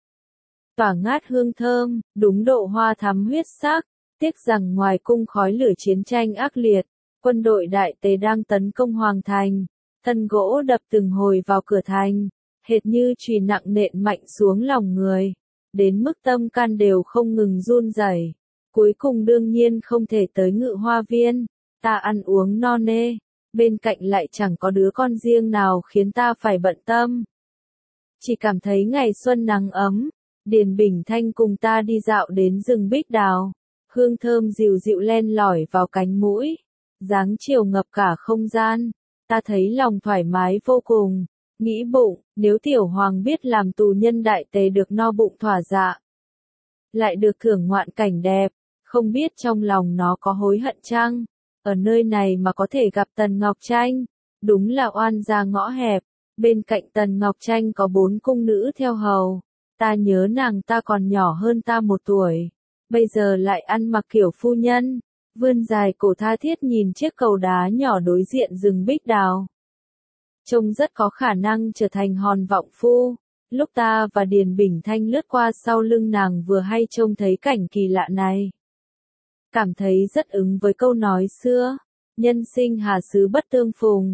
Tỏa ngát hương thơm, đúng độ hoa thắm huyết sắc. Tiếc rằng ngoài cung khói lửa chiến tranh ác liệt, quân đội Đại Tề đang tấn công Hoàng Thành. Thân gỗ đập từng hồi vào cửa thành, hệt như chùy nặng nện mạnh xuống lòng người. Đến mức tâm can đều không ngừng run rẩy. Cuối cùng đương nhiên không thể tới Ngự Hoa Viên. Ta ăn uống no nê. Bên cạnh lại chẳng có đứa con riêng nào khiến ta phải bận tâm. Chỉ cảm thấy ngày xuân nắng ấm. Điền Bình Thanh cùng ta đi dạo đến rừng bích đào. Hương thơm dịu dịu len lỏi vào cánh mũi. Dáng chiều ngập cả không gian. Ta thấy lòng thoải mái vô cùng. Nghĩ bụng, nếu tiểu hoàng biết làm tù nhân Đại Tề được no bụng thỏa dạ. Lại được thưởng ngoạn cảnh đẹp. Không biết trong lòng nó có hối hận chăng? Ở nơi này mà có thể gặp Tần Ngọc Tranh. Đúng là oan gia ngõ hẹp, bên cạnh Tần Ngọc Tranh có 4 cung nữ theo hầu. Ta nhớ nàng ta còn nhỏ hơn ta 1 tuổi, bây giờ lại ăn mặc kiểu phu nhân, vươn dài cổ tha thiết nhìn chiếc cầu đá nhỏ đối diện rừng bích đào. Trông rất có khả năng trở thành hòn vọng phu. Lúc ta và Điền Bình Thanh lướt qua sau lưng nàng vừa hay trông thấy cảnh kỳ lạ này. Cảm thấy rất ứng với câu nói xưa, nhân sinh hà xứ bất tương phùng.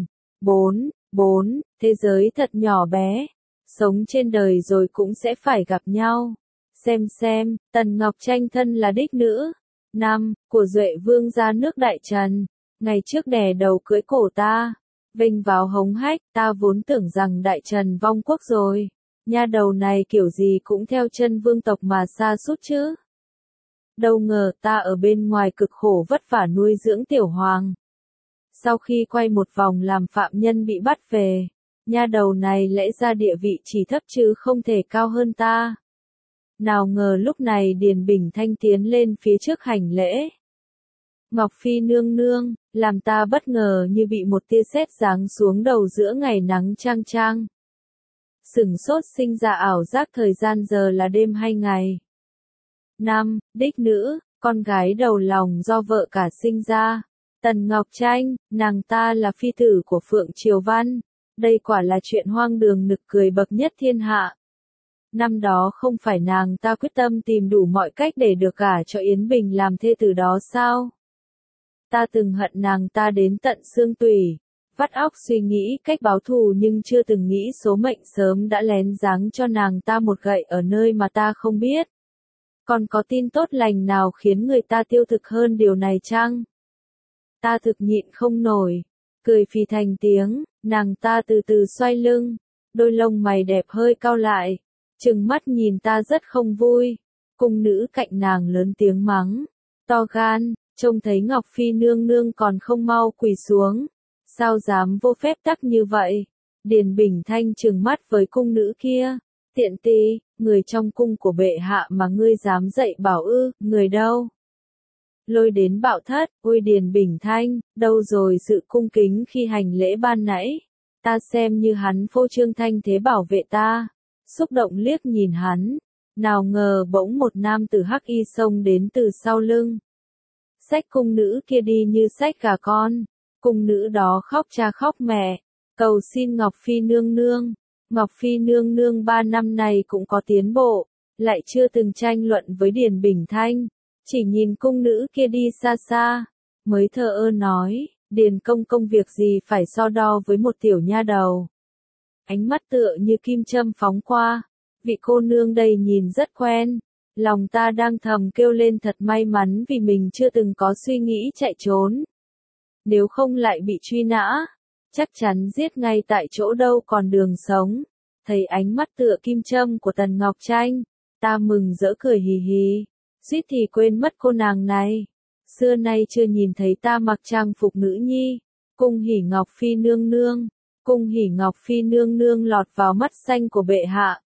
4. Thế giới thật nhỏ bé, sống trên đời rồi cũng sẽ phải gặp nhau. Xem, Tần Ngọc Tranh thân là đích nữ. 5. Của Duệ Vương gia nước Đại Trần, ngày trước đè đầu cưỡi cổ ta, vênh vào hống hách, ta vốn tưởng rằng Đại Trần vong quốc rồi. Nha đầu này kiểu gì cũng theo chân vương tộc mà sa sút chứ. Đâu ngờ ta ở bên ngoài cực khổ vất vả nuôi dưỡng tiểu hoàng. Sau khi quay một vòng làm phạm nhân bị bắt về, nha đầu này lẽ ra địa vị chỉ thấp chứ không thể cao hơn ta. Nào ngờ lúc này Điền Bình Thanh tiến lên phía trước hành lễ. Ngọc Phi nương nương, làm ta bất ngờ như bị một tia sét giáng xuống đầu giữa ngày nắng chang chang. Sửng sốt sinh ra ảo giác thời gian giờ là đêm hay ngày. 5. Đích nữ, con gái đầu lòng do vợ cả sinh ra. Tần Ngọc Tranh, nàng ta là phi tử của Phượng Triều Văn. Đây quả là chuyện hoang đường nực cười bậc nhất thiên hạ. Năm đó không phải nàng ta quyết tâm tìm đủ mọi cách để được gả cho Yến Bình làm thê tử đó sao? Ta từng hận nàng ta đến tận xương tủy, vắt óc suy nghĩ cách báo thù nhưng chưa từng nghĩ số mệnh sớm đã lén giáng cho nàng ta một gậy ở nơi mà ta không biết. Còn có tin tốt lành nào khiến người ta tiêu thực hơn điều này chăng? Ta thực nhịn không nổi, cười phì thành tiếng, nàng ta từ từ xoay lưng, đôi lông mày đẹp hơi cau lại, trừng mắt nhìn ta rất không vui. Cung nữ cạnh nàng lớn tiếng mắng, to gan, trông thấy Ngọc Phi nương nương còn không mau quỳ xuống, sao dám vô phép tắc như vậy? Điền Bình Thanh trừng mắt với cung nữ kia, tiện tì, người trong cung của bệ hạ mà ngươi dám dạy bảo ư, người đâu? Lôi đến bạo thất, ôi Điền Bình Thanh, đâu rồi sự cung kính khi hành lễ ban nãy? Ta xem như hắn phô trương thanh thế bảo vệ ta, xúc động liếc nhìn hắn, nào ngờ bỗng một nam tử hắc y xông đến từ sau lưng. Xách cung nữ kia đi như xách gà con, cung nữ đó khóc cha khóc mẹ, cầu xin Ngọc Phi nương nương. Ngọc Phi nương nương 3 năm này cũng có tiến bộ, lại chưa từng tranh luận với Điền Bình Thanh, chỉ nhìn cung nữ kia đi xa xa, mới thờ ơ nói, Điền công công việc gì phải so đo với một tiểu nha đầu. Ánh mắt tựa như kim châm phóng qua, vị cô nương đây nhìn rất quen, lòng ta đang thầm kêu lên thật may mắn vì mình chưa từng có suy nghĩ chạy trốn. Nếu không lại bị truy nã, chắc chắn giết ngay tại chỗ đâu còn đường sống. Thấy ánh mắt tựa kim châm của Tần Ngọc Tranh, ta mừng rỡ cười hì hì, suýt thì quên mất cô nàng này. Xưa nay chưa nhìn thấy ta mặc trang phục nữ nhi, cung hỉ Ngọc Phi nương nương, cung hỉ Ngọc Phi nương nương lọt vào mắt xanh của bệ hạ.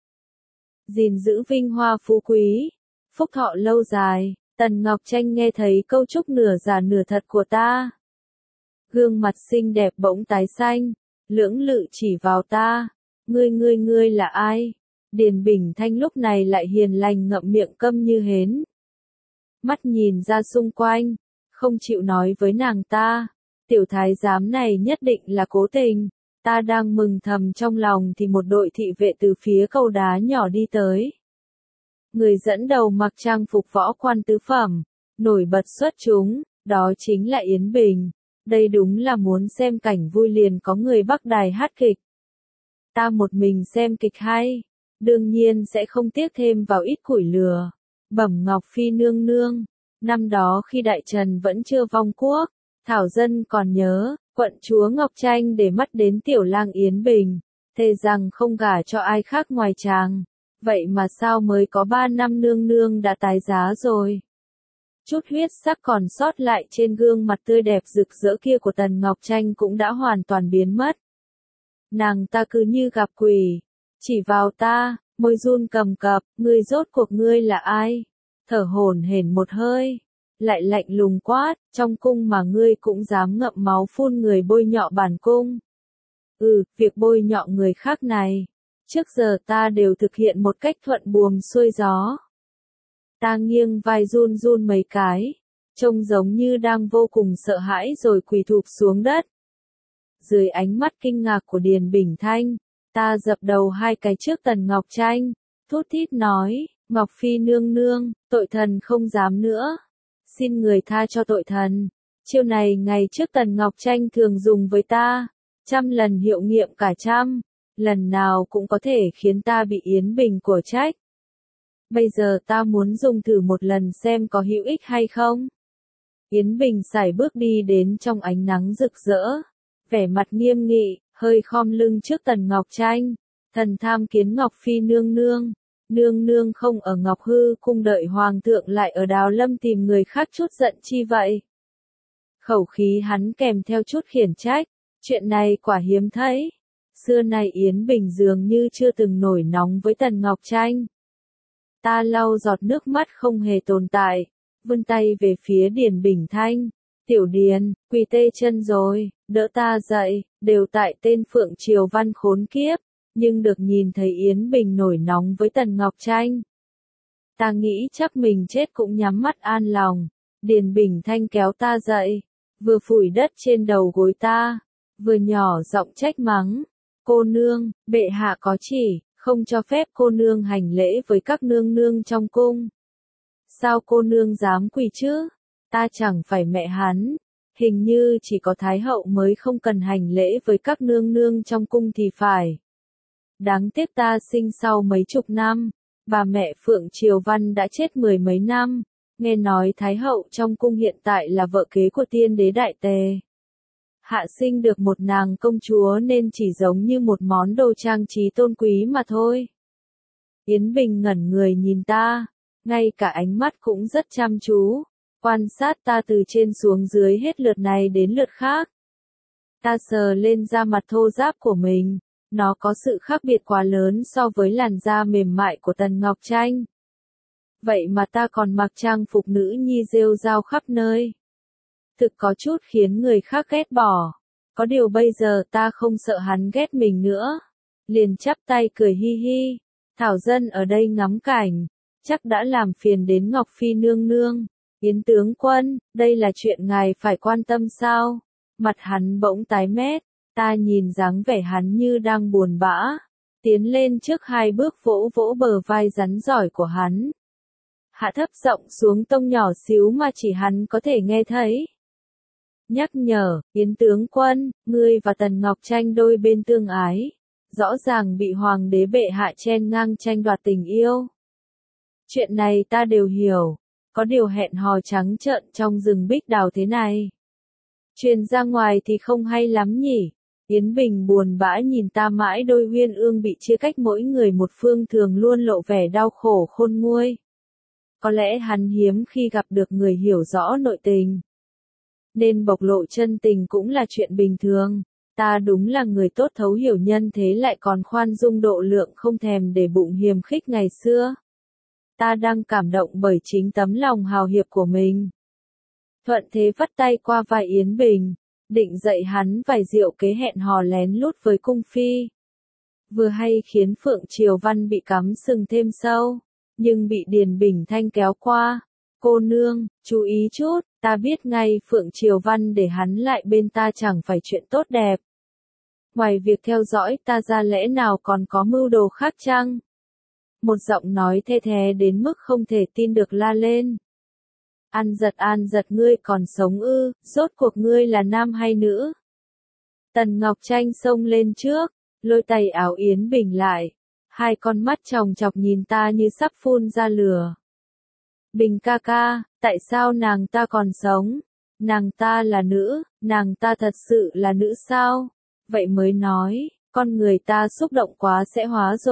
Gìn giữ vinh hoa phú quý, phúc thọ lâu dài. Tần Ngọc Tranh nghe thấy câu chúc nửa giả nửa thật của ta. Gương mặt xinh đẹp bỗng tái xanh, lưỡng lự chỉ vào ta, ngươi là ai? Điền Bình Thanh lúc này lại hiền lành ngậm miệng câm như hến. Mắt nhìn ra xung quanh, không chịu nói với nàng ta, tiểu thái giám này nhất định là cố tình. Ta đang mừng thầm trong lòng thì một đội thị vệ từ phía cầu đá nhỏ đi tới. Người dẫn đầu mặc trang phục võ quan tứ phẩm, nổi bật xuất chúng, đó chính là Yến Bình. Đây đúng là muốn xem cảnh vui liền có người Bắc Đài hát kịch. Ta một mình xem kịch hay, đương nhiên sẽ không tiếc thêm vào ít củi lửa. Bẩm Ngọc Phi nương nương, năm đó khi Đại Trần vẫn chưa vong quốc, thảo dân còn nhớ, quận chúa Ngọc Tranh để mắt đến tiểu lang Yến Bình, thề rằng không gả cho ai khác ngoài chàng. Vậy mà sao mới có 3 năm nương nương đã tái giá rồi. Chút huyết sắc còn sót lại trên gương mặt tươi đẹp rực rỡ kia của Tần Ngọc Tranh cũng đã hoàn toàn biến mất. Nàng ta cứ như gặp quỷ, chỉ vào ta, môi run cầm cập, ngươi rốt cuộc ngươi là ai? Thở hổn hển một hơi, lại lạnh lùng quát, trong cung mà ngươi cũng dám ngậm máu phun người bôi nhọ bản cung. Việc bôi nhọ người khác này, trước giờ ta đều thực hiện một cách thuận buồm xuôi gió. Ta nghiêng vai run run mấy cái, trông giống như đang vô cùng sợ hãi rồi quỳ thụp xuống đất. Dưới ánh mắt kinh ngạc của Điền Bình Thanh, ta dập đầu hai cái trước Tần Ngọc Tranh, thút thít nói, Ngọc Phi nương nương, tội thần không dám nữa. Xin người tha cho tội thần. Chiêu này ngày trước Tần Ngọc Tranh thường dùng với ta, 100 lần hiệu nghiệm cả trăm, lần nào cũng có thể khiến ta bị Yến Bình của trách. Bây giờ ta muốn dùng thử một lần xem có hữu ích hay không. Yến Bình sải bước đi đến trong ánh nắng rực rỡ, vẻ mặt nghiêm nghị, hơi khom lưng trước Tần Ngọc Tranh. Thần tham kiến Ngọc Phi nương nương. Nương nương không ở Ngọc Hư cung đợi hoàng thượng lại ở Đào Lâm tìm người khác chút giận chi vậy. Khẩu khí hắn kèm theo chút khiển trách, chuyện này quả hiếm thấy. Xưa nay Yến Bình dường như chưa từng nổi nóng với Tần Ngọc Tranh. Ta lau giọt nước mắt không hề tồn tại, vươn tay về phía Điền Bình Thanh. Tiểu Điền, quỳ tê chân rồi, đỡ ta dậy, đều tại tên Phượng Triều Văn khốn kiếp, nhưng được nhìn thấy Yến Bình nổi nóng với Tần Ngọc Tranh. Ta nghĩ chắc mình chết cũng nhắm mắt an lòng. Điền Bình Thanh kéo ta dậy, vừa phủi đất trên đầu gối ta, vừa nhỏ giọng trách mắng. Cô nương, bệ hạ có chỉ, không cho phép cô nương hành lễ với các nương nương trong cung. Sao cô nương dám quỳ chứ? Ta chẳng phải mẹ hắn. Hình như chỉ có Thái hậu mới không cần hành lễ với các nương nương trong cung thì phải. Đáng tiếc ta sinh sau mấy chục năm, bà mẹ Phượng Triều Văn đã chết 10 mấy năm, nghe nói Thái hậu trong cung hiện tại là vợ kế của tiên đế Đại Tề. Hạ sinh được một nàng công chúa nên chỉ giống như một món đồ trang trí tôn quý mà thôi. Yến Bình ngẩn người nhìn ta, ngay cả ánh mắt cũng rất chăm chú, quan sát ta từ trên xuống dưới hết lượt này đến lượt khác. Ta sờ lên da mặt thô ráp của mình. Nó có sự khác biệt quá lớn so với làn da mềm mại của Tần Ngọc Tranh. Vậy mà ta còn mặc trang phục nữ nhi rêu rao khắp nơi. Thực có chút khiến người khác ghét bỏ. Có điều bây giờ ta không sợ hắn ghét mình nữa. Liền chắp tay cười hi hi. Thảo dân ở đây ngắm cảnh. Chắc đã làm phiền đến Ngọc Phi nương nương. Yến tướng quân, đây là chuyện ngài phải quan tâm sao? Mặt hắn bỗng tái mét. Ta nhìn dáng vẻ hắn như đang buồn bã, tiến lên trước hai bước vỗ vỗ bờ vai rắn giỏi của hắn. Hạ thấp giọng xuống tông nhỏ xíu mà chỉ hắn có thể nghe thấy. Nhắc nhở, Yến tướng quân, ngươi và Tần Ngọc Tranh đôi bên tương ái, rõ ràng bị hoàng đế bệ hạ chen ngang tranh đoạt tình yêu. Chuyện này ta đều hiểu, có điều hẹn hò trắng trợn trong rừng bích đào thế này. Truyền ra ngoài thì không hay lắm nhỉ. Yến Bình buồn bã nhìn ta mãi đôi uyên ương bị chia cách mỗi người một phương thường luôn lộ vẻ đau khổ khôn nguôi. Có lẽ hắn hiếm khi gặp được người hiểu rõ nội tình. Nên bộc lộ chân tình cũng là chuyện bình thường. Ta đúng là người tốt thấu hiểu nhân thế lại còn khoan dung độ lượng không thèm để bụng hiềm khích ngày xưa. Ta đang cảm động bởi chính tấm lòng hào hiệp của mình. Thuận thế vắt tay qua vai Yến Bình. Định dạy hắn vài diệu kế hẹn hò lén lút với cung phi. Vừa hay khiến Phượng Triều Văn bị cắm sừng thêm sâu, nhưng bị Điền Bình Thanh kéo qua. Cô nương, chú ý chút, ta biết ngay Phượng Triều Văn để hắn lại bên ta chẳng phải chuyện tốt đẹp. Ngoài việc theo dõi ta ra lẽ nào còn có mưu đồ khác chăng? Một giọng nói the thé đến mức không thể tin được la lên. An giật ngươi còn sống ư, rốt cuộc ngươi là nam hay nữ? Tần Ngọc Tranh xông lên trước, lôi tay áo Yến Bình lại, hai con mắt chòng chọc nhìn ta như sắp phun ra lửa. Bình ca ca, tại sao nàng ta còn sống? Nàng ta là nữ, nàng ta thật sự là nữ sao? Vậy mới nói, con người ta xúc động quá sẽ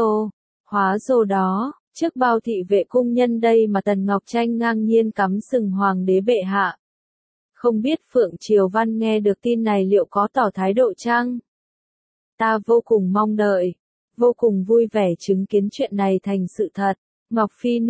hóa rồ đó. Trước bao thị vệ cung nhân đây mà Tần Ngọc Tranh ngang nhiên cắm sừng hoàng đế bệ hạ. Không biết Phượng Triều Văn nghe được tin này liệu có tỏ thái độ chăng? Ta vô cùng mong đợi, vô cùng vui vẻ chứng kiến chuyện này thành sự thật. Ngọc Phi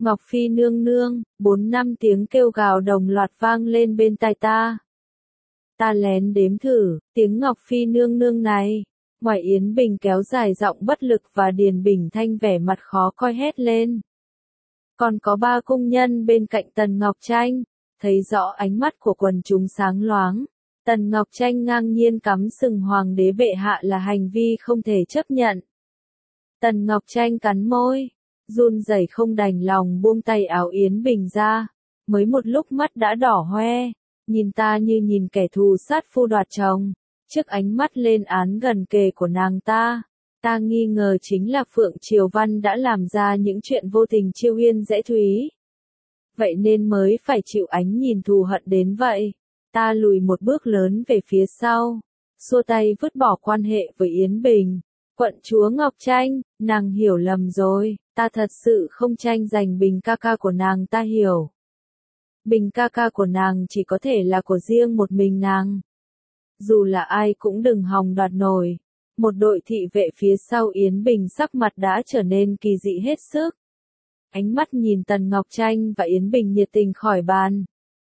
nương nương, 4-5 tiếng kêu gào đồng loạt vang lên bên tai ta. Ta lén đếm thử, tiếng Ngọc Phi nương nương này. Ngoài Yến Bình kéo dài giọng bất lực và Điền Bình Thanh vẻ mặt khó coi hét lên. Còn có 3 cung nhân bên cạnh Tần Ngọc Tranh, thấy rõ ánh mắt của quần chúng sáng loáng. Tần Ngọc Tranh ngang nhiên cắm sừng hoàng đế bệ hạ là hành vi không thể chấp nhận. Tần Ngọc Tranh cắn môi, run rẩy không đành lòng buông tay áo Yến Bình ra, mới một lúc mắt đã đỏ hoe, nhìn ta như nhìn kẻ thù sát phu đoạt chồng. Trước ánh mắt lên án gần kề của nàng ta nghi ngờ chính là Phượng Triều Văn đã làm ra những chuyện vô tình chiêu hiên dễ thúy. Vậy nên mới phải chịu ánh nhìn thù hận đến vậy. Ta lùi một bước lớn về phía sau, xua tay vứt bỏ quan hệ với Yến Bình. Quận chúa Ngọc Tranh, nàng hiểu lầm rồi, ta thật sự không tranh giành Bình ca ca của nàng, ta hiểu. Bình ca ca của nàng chỉ có thể là của riêng một mình nàng. Dù là ai cũng đừng hòng đoạt nổi. Một đội thị vệ phía sau Yến Bình sắc mặt đã trở nên kỳ dị hết sức. Ánh mắt nhìn Tần Ngọc Tranh và Yến Bình nhiệt tình khỏi bàn.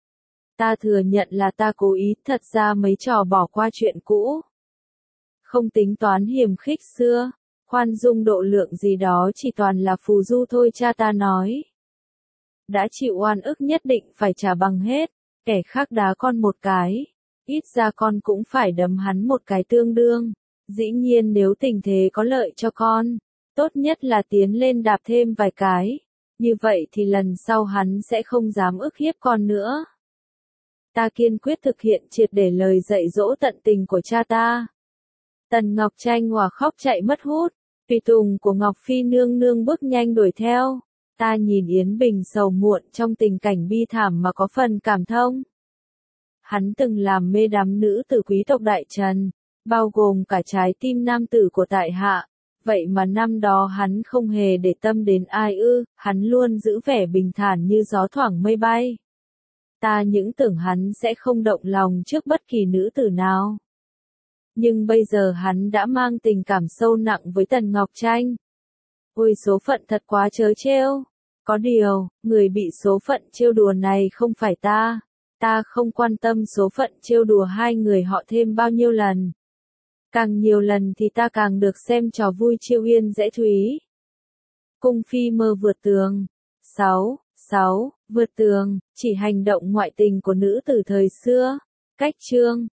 Ta thừa nhận là ta cố ý, thật ra mấy trò bỏ qua chuyện cũ. Không tính toán hiềm khích xưa, khoan dung độ lượng gì đó chỉ toàn là phù du thôi, cha ta nói. Đã chịu oan ức nhất định phải trả bằng hết, kẻ khác đá con một cái, ít ra con cũng phải đấm hắn một cái tương đương. Dĩ nhiên nếu tình thế có lợi cho con, tốt nhất là tiến lên đạp thêm vài cái, như vậy thì lần sau hắn sẽ không dám ức hiếp con nữa. Ta kiên quyết thực hiện triệt để lời dạy dỗ tận tình của cha ta. Tần Ngọc Tranh hòa khóc chạy mất hút, tùy tùng của Ngọc Phi nương nương bước nhanh đuổi theo. Ta nhìn Yến Bình sầu muộn trong tình cảnh bi thảm mà có phần cảm thông. Hắn từng làm mê đắm nữ tử quý tộc Đại Trần, bao gồm cả trái tim nam tử của tại hạ. Vậy mà năm đó hắn không hề để tâm đến ai ư, hắn luôn giữ vẻ bình thản như gió thoảng mây bay. Ta những tưởng hắn sẽ không động lòng trước bất kỳ nữ tử nào. Nhưng bây giờ hắn đã mang tình cảm sâu nặng với Tần Ngọc Tranh. Ôi số phận thật quá trớ trêu. Có điều, người bị số phận trêu đùa này không phải ta. Ta không quan tâm số phận trêu đùa hai người họ thêm bao nhiêu lần. Càng nhiều lần thì ta càng được xem trò vui chiêu hiên dễ thúy. Cung phi mơ vượt tường. 6. Vượt tường, chỉ hành động ngoại tình của nữ từ thời xưa. Cách chương